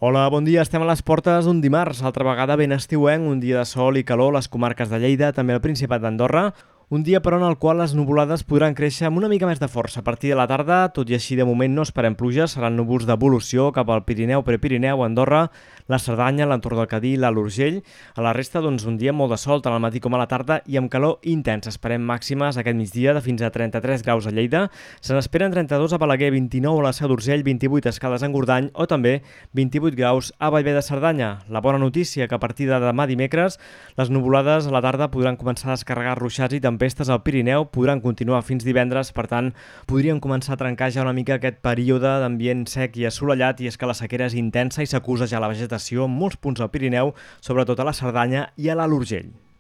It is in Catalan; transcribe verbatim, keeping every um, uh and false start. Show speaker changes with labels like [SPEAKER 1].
[SPEAKER 1] Hola, bon dia. Estem a les portes d'un dimarts, altra vegada ben estiuenc, un dia de sol i calor a les comarques de Lleida, també al Principat d'Andorra. Un dia, però, en el qual les nuvolades podran créixer amb una mica més de força a partir de la tarda, tot i així de moment no esperem pluges, seran núvols d'evolució cap al Pirineu, Prepirineu, Andorra, la Cerdanya, l'entorn del Cadí, l'Alt Urgell. A la resta, doncs, un dia molt de sol, tant al matí com a la tarda, i amb calor intensa. Esperem màximes aquest migdia de fins a trenta-tres graus a Lleida. Se n'esperen trenta-dos a Balaguer, vint-i-nou a la Seu d'Urgell, vint-i-vuit a Escales en Gordany o també vint-i-vuit graus a Bellver de Cerdanya. La bona notícia que a partir de demà dimecres les nuvolades a la tarda podran començar a descarregar ruixats i tempestes al Pirineu, podran continuar fins divendres, per tant, podríem començar a trencar ja una mica aquest període d'ambient sec i assolellat, i és que la sequera és intensa i s'acusa ja la vegetació en molts punts del Pirineu, sobretot a la Cerdanya i a l'Alt Urgell.